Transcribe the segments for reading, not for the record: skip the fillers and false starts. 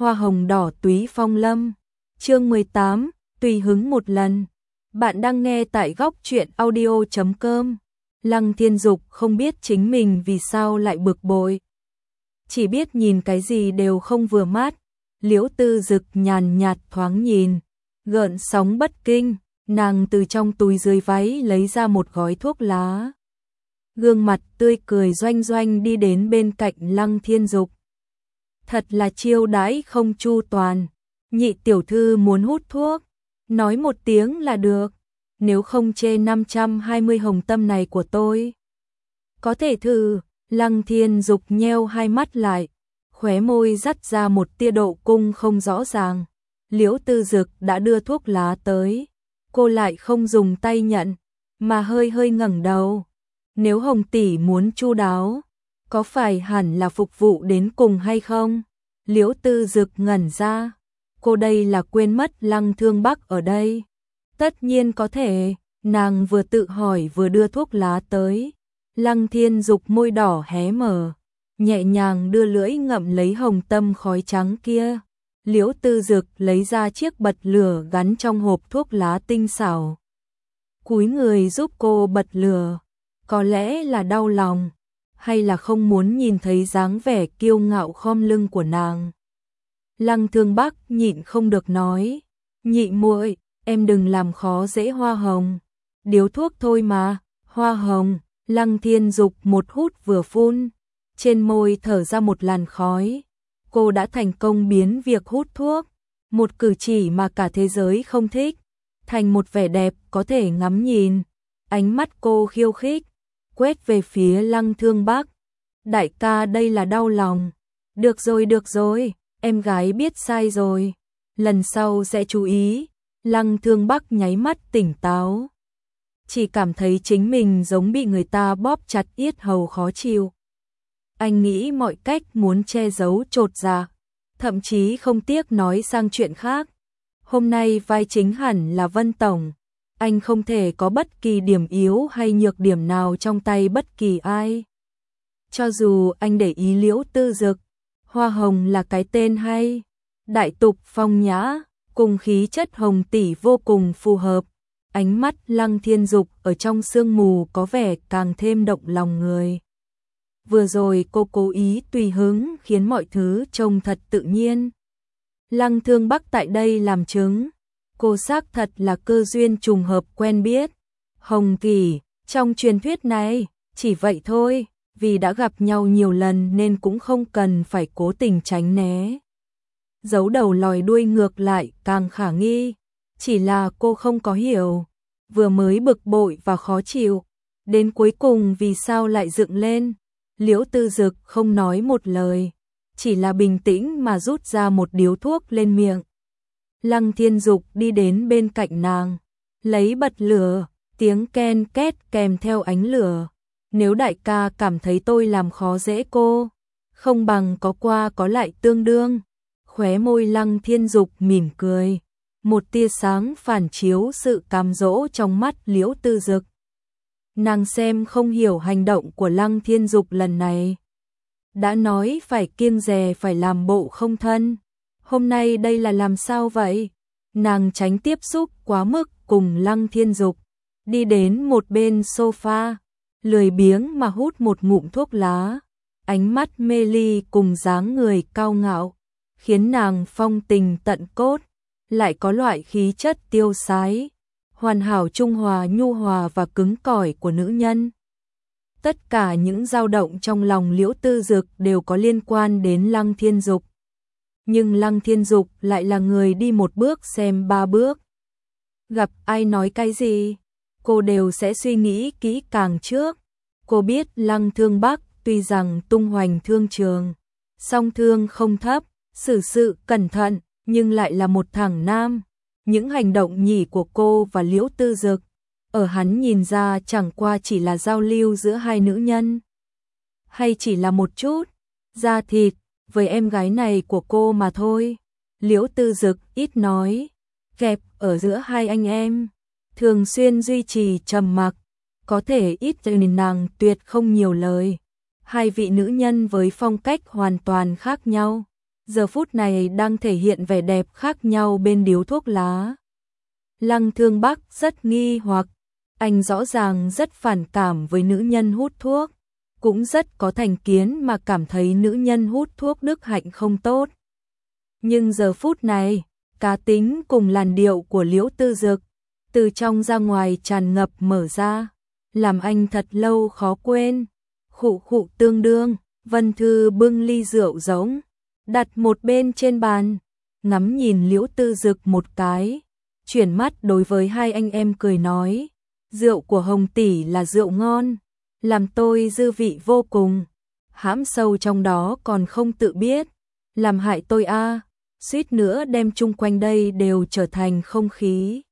Hoa hồng đỏ túy phong lâm. Chương 18, tùy hứng một lần. Bạn đang nghe tại góc truyện audio.com. Lăng Thiên Dục không biết chính mình vì sao lại bực bội. Chỉ biết nhìn cái gì đều không vừa mắt. Liễu Tư Dực nhàn nhạt thoáng nhìn, gợn sóng bất kinh, nàng từ trong túi dưới váy lấy ra một gói thuốc lá. Gương mặt tươi cười doanh doanh đi đến bên cạnh Lăng Thiên Dục. Thật là chiêu đãi không chu toàn. Nhị tiểu thư muốn hút thuốc, nói một tiếng là được, nếu không chê 520 hồng tâm này của tôi. Có thể thử. Lăng Thiên Dục nheo hai mắt lại, khóe môi dắt ra một tia độ cung không rõ ràng. Liễu Tư Dực đã đưa thuốc lá tới, cô lại không dùng tay nhận, mà hơi hơi ngẩng đầu. Nếu Hồng tỷ muốn chu đáo, có phải hẳn là phục vụ đến cùng hay không? Liễu Tư Dực ngẩn ra, cô đây là quên mất Lăng Thương Bắc ở đây. Tất nhiên có thể, nàng vừa tự hỏi vừa đưa thuốc lá tới. Lăng Thiên Dục môi đỏ hé mở, nhẹ nhàng đưa lưỡi ngậm lấy hồng tâm khói trắng kia. Liễu Tư Dực lấy ra chiếc bật lửa gắn trong hộp thuốc lá tinh xảo, cúi người giúp cô bật lửa. Có lẽ là đau lòng, hay là không muốn nhìn thấy dáng vẻ kiêu ngạo khom lưng của nàng. Lăng Thương Bắc nhịn không được nói, nhị muội, em đừng làm khó dễ Hoa Hồng. Điếu thuốc thôi mà. Hoa Hồng. Lăng Thiên Dục một hút vừa phun, trên môi thở ra một làn khói. Cô đã thành công biến việc hút thuốc, một cử chỉ mà cả thế giới không thích, thành một vẻ đẹp có thể ngắm nhìn. Ánh mắt cô khiêu khích, quét về phía Lăng Thương Bắc. Đại ca đây là đau lòng. Được rồi, em gái biết sai rồi. Lần sau sẽ chú ý. Lăng Thương Bắc nháy mắt tỉnh táo. Chỉ cảm thấy chính mình giống bị người ta bóp chặt yết hầu khó chịu. Anh nghĩ mọi cách muốn che giấu chột dạ, thậm chí không tiếc nói sang chuyện khác. Hôm nay vai chính hẳn là Vân Tổng. Anh không thể có bất kỳ điểm yếu hay nhược điểm nào trong tay bất kỳ ai. Cho dù anh để ý Liễu Tư Dực, Hoa Hồng là cái tên hay, đại tục phong nhã, cùng khí chất Hồng tỷ vô cùng phù hợp. Ánh mắt Lăng Thiên Dục ở trong sương mù có vẻ càng thêm động lòng người. Vừa rồi cô cố ý tùy hứng khiến mọi thứ trông thật tự nhiên. Lăng Thương Bắc tại đây làm chứng, cô xác thật là cơ duyên trùng hợp quen biết. Hồng Kỳ, trong truyền thuyết này, chỉ vậy thôi, vì đã gặp nhau nhiều lần nên cũng không cần phải cố tình tránh né. Giấu đầu lòi đuôi ngược lại càng khả nghi. Chỉ là cô không có hiểu, vừa mới bực bội và khó chịu, đến cuối cùng vì sao lại dựng lên. Liễu Tư Dực không nói một lời, chỉ là bình tĩnh mà rút ra một điếu thuốc lên miệng. Lăng Thiên Dục đi đến bên cạnh nàng, lấy bật lửa, tiếng ken két kèm theo ánh lửa. Nếu đại ca cảm thấy tôi làm khó dễ cô, không bằng có qua có lại tương đương. Khóe môi Lăng Thiên Dục mỉm cười, một tia sáng phản chiếu sự cám dỗ trong mắt Liễu Tư Dực. Nàng xem không hiểu hành động của Lăng Thiên Dục lần này. Đã nói phải kiêng dè phải làm bộ không thân, hôm nay đây là làm sao vậy? Nàng tránh tiếp xúc quá mức cùng Lăng Thiên Dục, đi đến một bên sofa, lười biếng mà hút một ngụm thuốc lá. Ánh mắt mê ly cùng dáng người cao ngạo, khiến nàng phong tình tận cốt, lại có loại khí chất tiêu sái, hoàn hảo trung hòa nhu hòa và cứng cỏi của nữ nhân. Tất cả những dao động trong lòng Liễu Tư Dực đều có liên quan đến Lăng Thiên Dục. Nhưng Lăng Thiên Dục lại là người đi một bước xem ba bước. Gặp ai nói cái gì, cô đều sẽ suy nghĩ kỹ càng trước. Cô biết Lăng Thương Bắc tuy rằng tung hoành thương trường, song thương không thấp, xử sự cẩn thận, nhưng lại là một thằng nam. Những hành động nhỉ của cô và Liễu Tư Dực, ở hắn nhìn ra chẳng qua chỉ là giao lưu giữa hai nữ nhân, hay chỉ là một chút da thịt với em gái này của cô mà thôi. Liễu Tư Dực ít nói, kẹp ở giữa hai anh em, thường xuyên duy trì trầm mặc, có thể ít nên nàng tuyệt không nhiều lời. Hai vị nữ nhân với phong cách hoàn toàn khác nhau, giờ phút này đang thể hiện vẻ đẹp khác nhau bên điếu thuốc lá. Lăng Thương Bắc rất nghi hoặc, anh rõ ràng rất phản cảm với nữ nhân hút thuốc, cũng rất có thành kiến mà cảm thấy nữ nhân hút thuốc đức hạnh không tốt. Nhưng giờ phút này, cá tính cùng làn điệu của Liễu Tư Dực từ trong ra ngoài tràn ngập mở ra, làm anh thật lâu khó quên. Khụ khụ tương đương, Vân Thư bưng ly rượu giống, đặt một bên trên bàn, ngắm nhìn Liễu Tư Dực một cái, chuyển mắt đối với hai anh em cười nói, rượu của Hồng tỷ là rượu ngon, làm tôi dư vị vô cùng, hãm sâu trong đó còn không tự biết, làm hại tôi a, suýt nữa đem chung quanh đây đều trở thành không khí.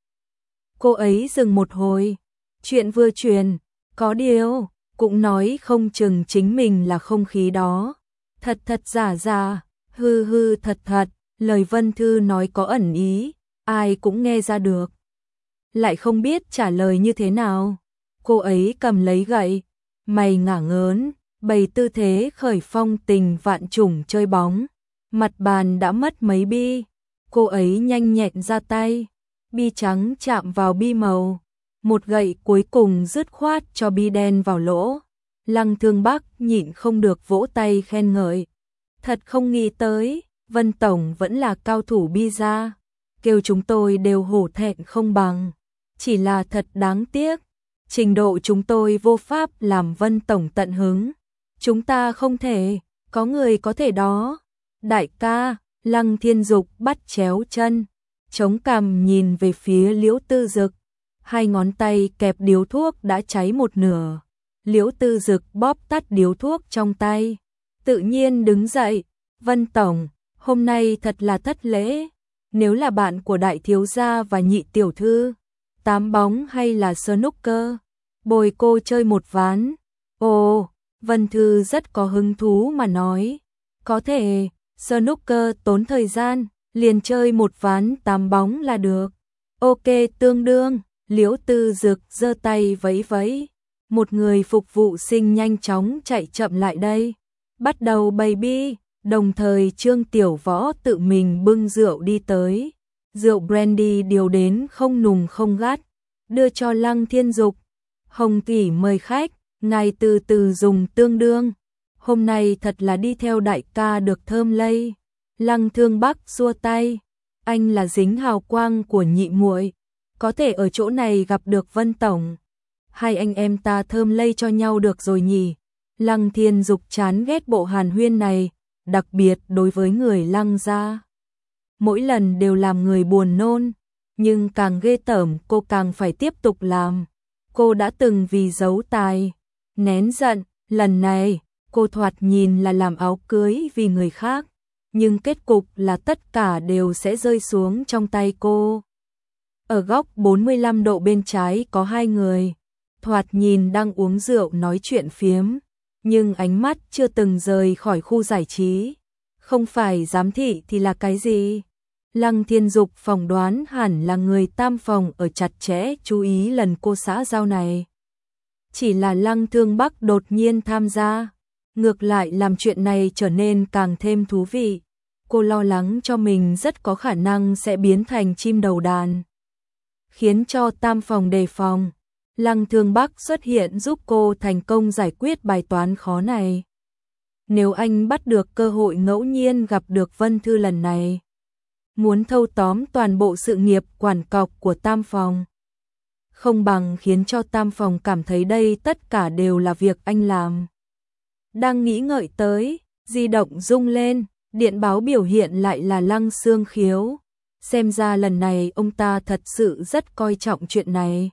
Cô ấy dừng một hồi, chuyện vừa truyền, có điều, cũng nói không chừng chính mình là không khí đó. Thật thật giả giả, hư hư thật thật, lời Vân Thư nói có ẩn ý, ai cũng nghe ra được. Lại không biết trả lời như thế nào. Cô ấy cầm lấy gậy, mày ngả ngớn, bày tư thế khởi phong tình vạn trùng chơi bóng. Mặt bàn đã mất mấy bi, cô ấy nhanh nhẹn ra tay, bi trắng chạm vào bi màu, một gậy cuối cùng dứt khoát cho bi đen vào lỗ. Lăng Thương Bắc nhịn không được vỗ tay khen ngợi. Thật không nghĩ tới, Vân Tổng vẫn là cao thủ bi ra, kêu chúng tôi đều hổ thẹn không bằng. Chỉ là thật đáng tiếc, trình độ chúng tôi vô pháp làm Vân Tổng tận hứng. Chúng ta không thể, có người có thể đó. Đại ca, Lăng Thiên Dục bắt chéo chân, chống cằm nhìn về phía Liễu Tư Dực, hai ngón tay kẹp điếu thuốc đã cháy một nửa. Liễu Tư Dực bóp tắt điếu thuốc trong tay, tự nhiên đứng dậy, Vân Tổng, hôm nay thật là thất lễ, nếu là bạn của đại thiếu gia và nhị tiểu thư, tám bóng hay là snooker, bồi cô chơi một ván. Ồ, Vân Thư rất có hứng thú mà nói, có thể, snooker tốn thời gian, liền chơi một ván tám bóng là được. Ok tương đương, Liễu Tư Dực giơ tay vẫy vẫy, một người phục vụ sinh nhanh chóng chạy chậm lại đây, bắt đầu bày bi, đồng thời Trương Tiểu Võ tự mình bưng rượu đi tới, rượu brandy điều đến không nùng không gắt, đưa cho Lăng Thiên Dục. Hồng tỷ mời khách, ngài từ từ dùng tương đương, hôm nay thật là đi theo đại ca được thơm lây. Lăng Thương Bắc xua tay, anh là dính hào quang của nhị muội, có thể ở chỗ này gặp được Vân Tổng, hai anh em ta thơm lây cho nhau được rồi nhỉ. Lăng Thiên Dục chán ghét bộ hàn huyên này, đặc biệt đối với người Lăng gia. Mỗi lần đều làm người buồn nôn, nhưng càng ghê tởm cô càng phải tiếp tục làm. Cô đã từng vì giấu tài, nén giận, lần này cô thoạt nhìn là làm áo cưới vì người khác, nhưng kết cục là tất cả đều sẽ rơi xuống trong tay cô. Ở góc 45 độ bên trái có hai người, thoạt nhìn đang uống rượu nói chuyện phiếm, nhưng ánh mắt chưa từng rời khỏi khu giải trí. Không phải giám thị thì là cái gì? Lăng Thiên Dục phỏng đoán hẳn là người tam phòng ở chặt chẽ chú ý lần cô xã giao này. Chỉ là Lăng Thương Bắc đột nhiên tham gia, ngược lại làm chuyện này trở nên càng thêm thú vị. Cô lo lắng cho mình rất có khả năng sẽ biến thành chim đầu đàn, khiến cho tam phòng đề phòng. Lăng Thương Bắc xuất hiện giúp cô thành công giải quyết bài toán khó này. Nếu anh bắt được cơ hội ngẫu nhiên gặp được Vân Thư lần này, muốn thâu tóm toàn bộ sự nghiệp quản cọc của tam phòng, không bằng khiến cho tam phòng cảm thấy đây tất cả đều là việc anh làm. Đang nghĩ ngợi tới, di động rung lên, điện báo biểu hiện lại là Lăng Xương Khiếu. Xem ra lần này ông ta thật sự rất coi trọng chuyện này.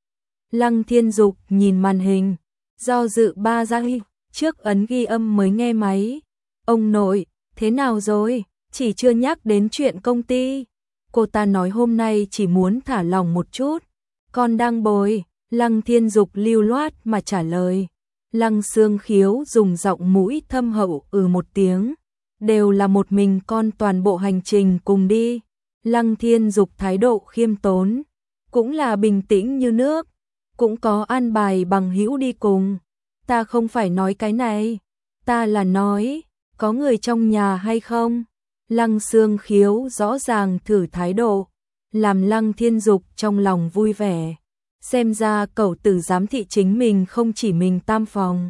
Lăng Thiên Dục nhìn màn hình, do dự 3 giây, trước ấn ghi âm mới nghe máy. Ông nội, thế nào rồi? Chỉ chưa nhắc đến chuyện công ty. Cô ta nói hôm nay chỉ muốn thả lỏng một chút. Con đang bồi. Lăng Thiên Dục lưu loát mà trả lời. Lăng Xương Khiếu dùng giọng mũi thâm hậu một tiếng. Đều là một mình con toàn bộ hành trình cùng đi. Lăng Thiên Dục thái độ khiêm tốn, cũng là bình tĩnh như nước, cũng có an bài bằng hữu đi cùng. Ta không phải nói cái này, ta là nói, có người trong nhà hay không? Lăng Xương Khiếu rõ ràng thử thái độ, làm Lăng Thiên Dục trong lòng vui vẻ. Xem ra cẩu tử giám thị chính mình không chỉ mình tam phòng.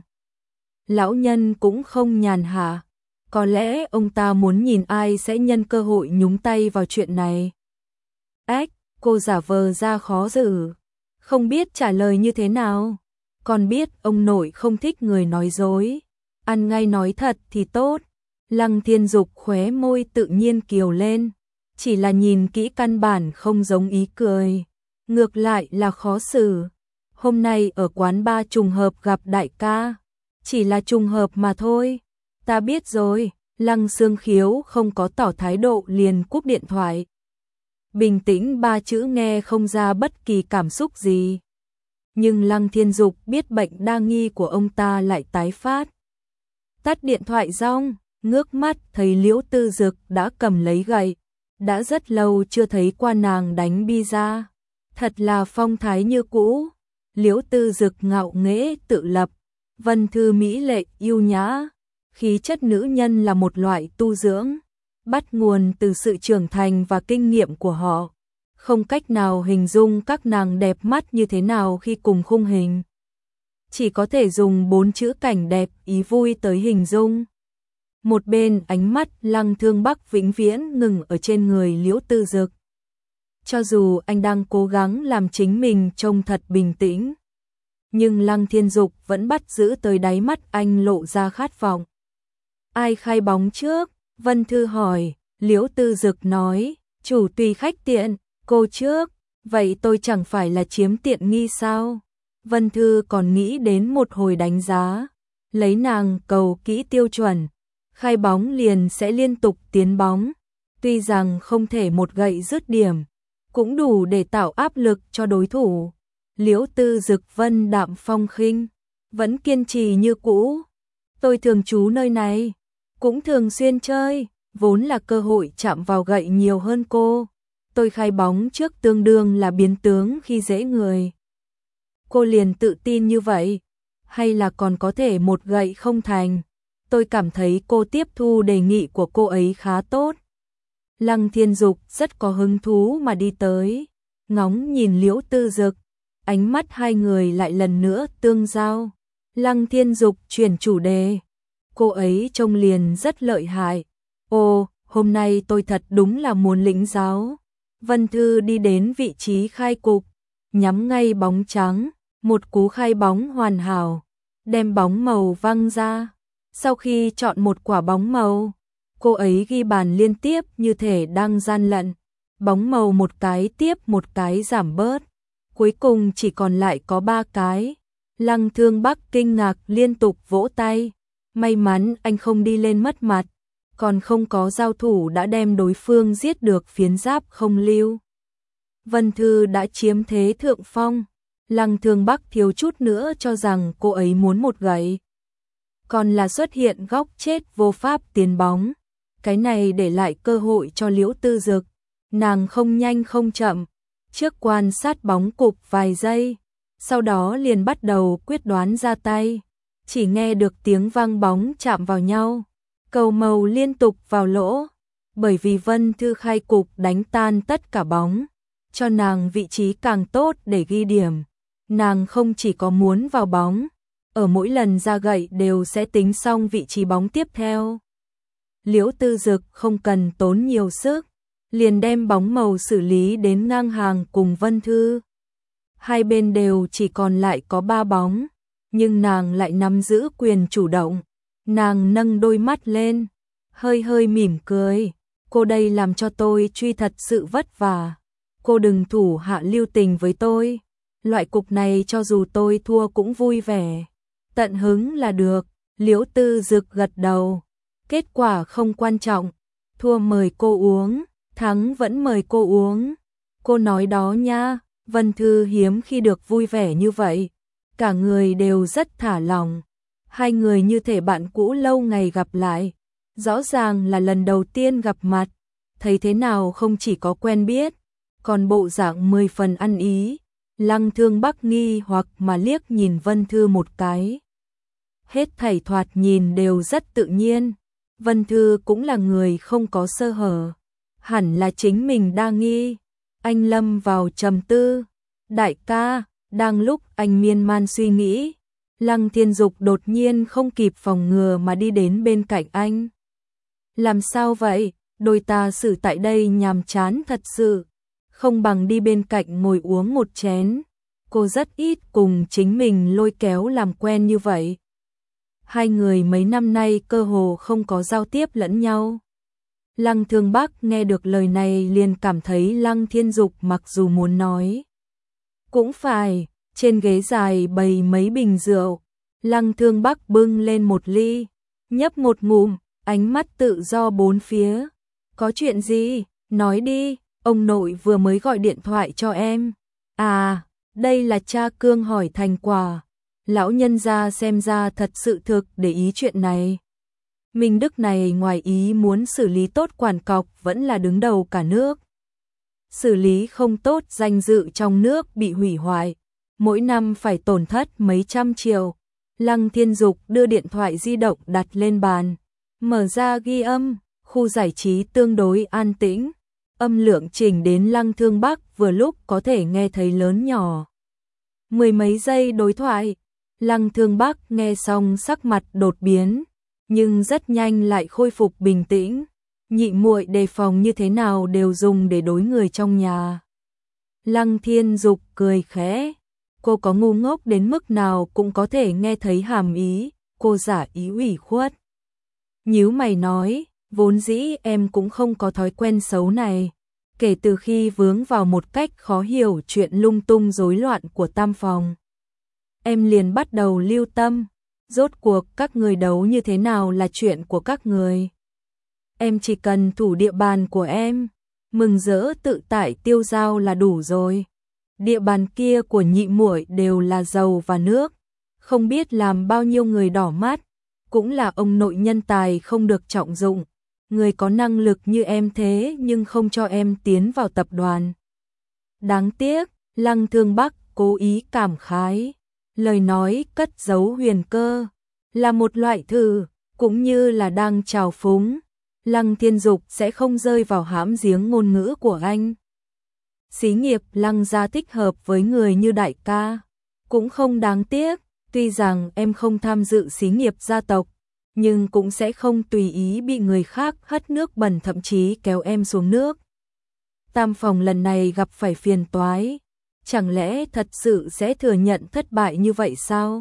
Lão nhân cũng không nhàn hạ. Có lẽ ông ta muốn nhìn ai sẽ nhân cơ hội nhúng tay vào chuyện này. Ếch, cô giả vờ ra khó xử. Không biết trả lời như thế nào. Còn biết ông nội không thích người nói dối. Ăn ngay nói thật thì tốt. Lăng Thiên Dục khóe môi tự nhiên kiều lên. Chỉ là nhìn kỹ căn bản không giống ý cười. Ngược lại là khó xử. Hôm nay ở quán bar trùng hợp gặp đại ca. Chỉ là trùng hợp mà thôi. Ta biết rồi. Lăng Xương Khiếu không có tỏ thái độ liền cúp điện thoại. Bình tĩnh ba chữ nghe không ra bất kỳ cảm xúc gì. Nhưng Lăng Thiên Dục biết bệnh đa nghi của ông ta lại tái phát. Tắt điện thoại xong, ngước mắt thấy Liễu Tư Dực đã cầm lấy gậy. Đã rất lâu chưa thấy qua nàng đánh pizza. Thật là phong thái như cũ. Liễu Tư Dực ngạo nghễ tự lập. Vân Thư mỹ lệ yêu nhã. Khí chất nữ nhân là một loại tu dưỡng. Bắt nguồn từ sự trưởng thành và kinh nghiệm của họ. Không cách nào hình dung các nàng đẹp mắt như thế nào khi cùng khung hình. Chỉ có thể dùng 4 chữ cảnh đẹp ý vui tới hình dung. Một bên ánh mắt Lăng Thương Bắc vĩnh viễn ngừng ở trên người Liễu Tư Dực. Cho dù anh đang cố gắng làm chính mình trông thật bình tĩnh, nhưng Lăng Thiên Dục vẫn bắt giữ tới đáy mắt anh lộ ra khát vọng. Ai khai bóng trước? Vân Thư hỏi. Liễu Tư Dực nói, chủ tùy khách tiện, cô trước. Vậy tôi chẳng phải là chiếm tiện nghi sao? Vân Thư còn nghĩ đến một hồi đánh giá. Lấy nàng cầu kỹ tiêu chuẩn. Khai bóng liền sẽ liên tục tiến bóng. Tuy rằng không thể một gậy dứt điểm, cũng đủ để tạo áp lực cho đối thủ. Liễu Tư Dực vân đạm phong khinh, vẫn kiên trì như cũ. Tôi thường trú nơi này, cũng thường xuyên chơi, vốn là cơ hội chạm vào gậy nhiều hơn cô. Tôi khai bóng trước tương đương là biến tướng khi dễ người. Cô liền tự tin như vậy, hay là còn có thể một gậy không thành? Tôi cảm thấy cô tiếp thu đề nghị của cô ấy khá tốt. Lăng Thiên Dục rất có hứng thú mà đi tới, ngóng nhìn Liễu Tư Dực, ánh mắt hai người lại lần nữa tương giao. Lăng Thiên Dục chuyển chủ đề, cô ấy trông liền rất lợi hại. Ồ, hôm nay tôi thật đúng là muốn lĩnh giáo. Vân Thư đi đến vị trí khai cục, nhắm ngay bóng trắng, một cú khai bóng hoàn hảo, đem bóng màu văng ra. Sau khi chọn một quả bóng màu, cô ấy ghi bàn liên tiếp như thể đang gian lận. Bóng màu một cái tiếp một cái giảm bớt. Cuối cùng chỉ còn lại có 3 cái. Lăng Thương Bắc kinh ngạc liên tục vỗ tay. May mắn anh không đi lên mất mặt. Còn không có giao thủ đã đem đối phương giết được phiến giáp không lưu. Vân Thư đã chiếm thế thượng phong. Lăng Thương Bắc thiếu chút nữa cho rằng cô ấy muốn một gậy. Còn là xuất hiện góc chết vô pháp tiến bóng. Cái này để lại cơ hội cho Liễu Tư Dực. Nàng không nhanh không chậm, trước quan sát bóng cục vài giây, sau đó liền bắt đầu quyết đoán ra tay. Chỉ nghe được tiếng vang bóng chạm vào nhau, cầu màu liên tục vào lỗ. Bởi vì Vân Thư khai cục đánh tan tất cả bóng, cho nàng vị trí càng tốt để ghi điểm. Nàng không chỉ có muốn vào bóng, ở mỗi lần ra gậy đều sẽ tính xong vị trí bóng tiếp theo. Liễu Tư Dực không cần tốn nhiều sức, liền đem bóng màu xử lý đến ngang hàng cùng Vân Thư. Hai bên đều chỉ còn lại có 3 bóng, nhưng nàng lại nắm giữ quyền chủ động. Nàng nâng đôi mắt lên, hơi hơi mỉm cười. Cô đây làm cho tôi truy thật sự vất vả. Cô đừng thủ hạ lưu tình với tôi. Loại cục này cho dù tôi thua cũng vui vẻ. Tận hứng là được. Liễu Tư Dực gật đầu. Kết quả không quan trọng. Thua mời cô uống, thắng vẫn mời cô uống. Cô nói đó nha. Vân Thư hiếm khi được vui vẻ như vậy. Cả người đều rất thả lỏng. Hai người như thể bạn cũ lâu ngày gặp lại. Rõ ràng là lần đầu tiên gặp mặt. Thấy thế nào không chỉ có quen biết, còn bộ dạng 10 phần ăn ý. Lăng Thương Bắc nghi hoặc mà liếc nhìn Vân Thư một cái. Hết thảy thoạt nhìn đều rất tự nhiên. Vân Thư cũng là người không có sơ hở, hẳn là chính mình đa nghi. Anh lâm vào trầm tư. Đại ca, đang lúc anh miên man suy nghĩ, Lăng Thiên Dục đột nhiên không kịp phòng ngừa mà đi đến bên cạnh anh. Làm sao vậy? Đôi ta xử tại đây nhàm chán thật sự, không bằng đi bên cạnh ngồi uống một chén. Cô rất ít cùng chính mình lôi kéo làm quen như vậy. Hai người mấy năm nay cơ hồ không có giao tiếp lẫn nhau. Lăng Thương Bắc nghe được lời này liền cảm thấy Lăng Thiên Dục mặc dù muốn nói cũng phải, trên ghế dài bày mấy bình rượu. Lăng Thương Bắc bưng lên một ly, nhấp một ngụm, ánh mắt tự do bốn phía. Có chuyện gì? Nói đi, ông nội vừa mới gọi điện thoại cho em. À, đây là cha Cương hỏi thành quả. Lão nhân gia xem ra thật sự thực để ý chuyện này. Minh Đức này ngoài ý muốn xử lý tốt quản cọc vẫn là đứng đầu cả nước. Xử lý không tốt danh dự trong nước bị hủy hoại, mỗi năm phải tổn thất mấy trăm triệu. Lăng Thiên Dục đưa điện thoại di động đặt lên bàn, mở ra ghi âm, khu giải trí tương đối an tĩnh. Âm lượng chỉnh đến Lăng Thương Bắc vừa lúc có thể nghe thấy lớn nhỏ. Mười mấy giây đối thoại, Lăng Thương Bắc nghe xong sắc mặt đột biến, nhưng rất nhanh lại khôi phục bình tĩnh. Nhị muội đề phòng như thế nào đều dùng để đối người trong nhà. Lăng Thiên Dục cười khẽ, cô có ngu ngốc đến mức nào cũng có thể nghe thấy hàm ý, cô giả ý ủy khuất. Nhíu mày nói, vốn dĩ em cũng không có thói quen xấu này. Kể từ khi vướng vào một cách khó hiểu chuyện lung tung rối loạn của Tam Phòng, em liền bắt đầu lưu tâm, rốt cuộc các người đấu như thế nào là chuyện của các người. Em chỉ cần thủ địa bàn của em, mừng rỡ tự tại tiêu dao là đủ rồi. Địa bàn kia của nhị muội đều là dầu và nước, không biết làm bao nhiêu người đỏ mắt, cũng là ông nội nhân tài không được trọng dụng. Người có năng lực như em thế nhưng không cho em tiến vào tập đoàn. Đáng tiếc, Lăng Thương Bắc cố ý cảm khái, lời nói cất giấu huyền cơ, là một loại thử, cũng như là đang trào phúng. Lăng Thiên Dục sẽ không rơi vào hãm giếng ngôn ngữ của anh. Xí nghiệp Lăng gia thích hợp với người như đại ca, cũng không đáng tiếc, tuy rằng em không tham dự xí nghiệp gia tộc, nhưng cũng sẽ không tùy ý bị người khác hất nước bẩn thậm chí kéo em xuống nước. Tam Phòng lần này gặp phải phiền toái, chẳng lẽ thật sự sẽ thừa nhận thất bại như vậy sao?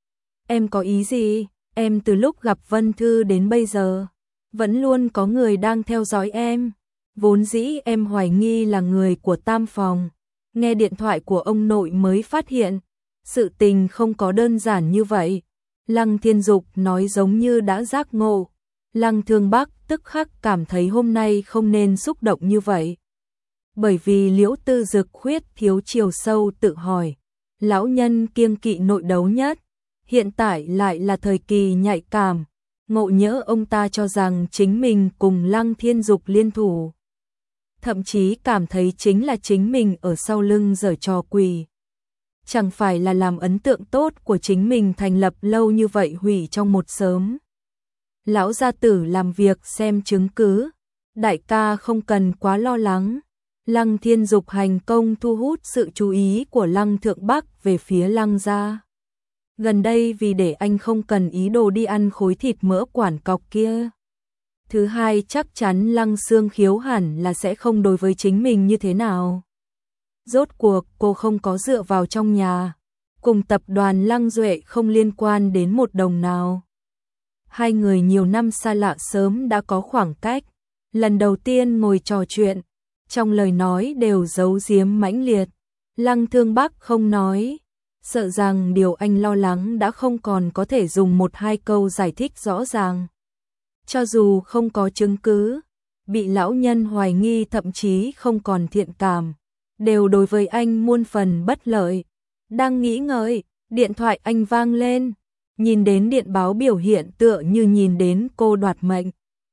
Em có ý gì? Em từ lúc gặp Vân Thư đến bây giờ, vẫn luôn có người đang theo dõi em. Vốn dĩ em hoài nghi là người của Tam Phòng, nghe điện thoại của ông nội mới phát hiện, sự tình không có đơn giản như vậy. Lăng Thiên Dục nói giống như đã giác ngộ. Lăng Thương Bắc tức khắc cảm thấy hôm nay không nên xúc động như vậy. Bởi vì Liễu Tư Dực khuyết thiếu chiều sâu tự hỏi, lão nhân kiêng kỵ nội đấu nhất, hiện tại lại là thời kỳ nhạy cảm, ngộ nhỡ ông ta cho rằng chính mình cùng Lăng Thiên Dục liên thủ. Thậm chí cảm thấy chính là chính mình ở sau lưng giở trò quỷ. Chẳng phải là làm ấn tượng tốt của chính mình thành lập lâu như vậy hủy trong một sớm. Lão gia tử làm việc xem chứng cứ, đại ca không cần quá lo lắng. Lăng Thiên Dục hành công thu hút sự chú ý của Lăng Thượng Bắc về phía Lăng gia. Gần đây vì để anh không cần ý đồ đi ăn khối thịt mỡ quản cọc kia. Thứ hai chắc chắn Lăng Xương Khiếu hẳn là sẽ không đối với chính mình như thế nào. Rốt cuộc cô không có dựa vào trong nhà, cùng tập đoàn Lăng Duệ không liên quan đến một đồng nào. Hai người nhiều năm xa lạ sớm đã có khoảng cách, lần đầu tiên ngồi trò chuyện, trong lời nói đều giấu giếm mãnh liệt. Lăng Thương Bắc không nói, sợ rằng điều anh lo lắng đã không còn có thể dùng một hai câu giải thích rõ ràng. Cho dù không có chứng cứ, bị lão nhân hoài nghi thậm chí không còn thiện cảm, đều đối với anh muôn phần bất lợi. Đang nghĩ ngợi, điện thoại anh vang lên, nhìn đến điện báo biểu hiện tựa như nhìn đến cô đoạt mệnh.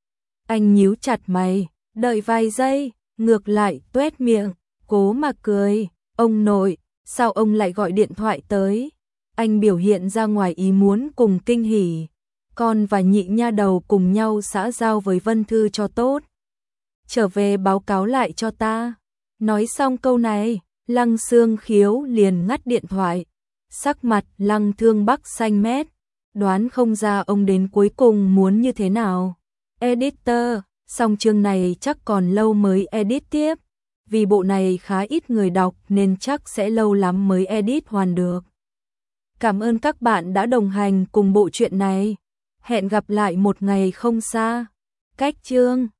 Anh nhíu chặt mày, đợi vài giây, ngược lại tuét miệng, cố mà cười. Ông nội, sao ông lại gọi điện thoại tới? Anh biểu hiện ra ngoài ý muốn cùng kinh hỉ. con và nhị nha đầu cùng nhau xã giao với Vân Thư cho tốt. Trở về báo cáo lại cho ta. Nói xong câu này, Lăng Xương Khiếu liền ngắt điện thoại. Sắc mặt Lăng Thương Bắc xanh mét, đoán không ra ông đến cuối cùng muốn như thế nào. Editor, song chương này chắc còn lâu mới edit tiếp, vì bộ này khá ít người đọc nên chắc sẽ lâu lắm mới edit hoàn được. Cảm ơn các bạn đã đồng hành cùng bộ truyện này. Hẹn gặp lại một ngày không xa. Cách chương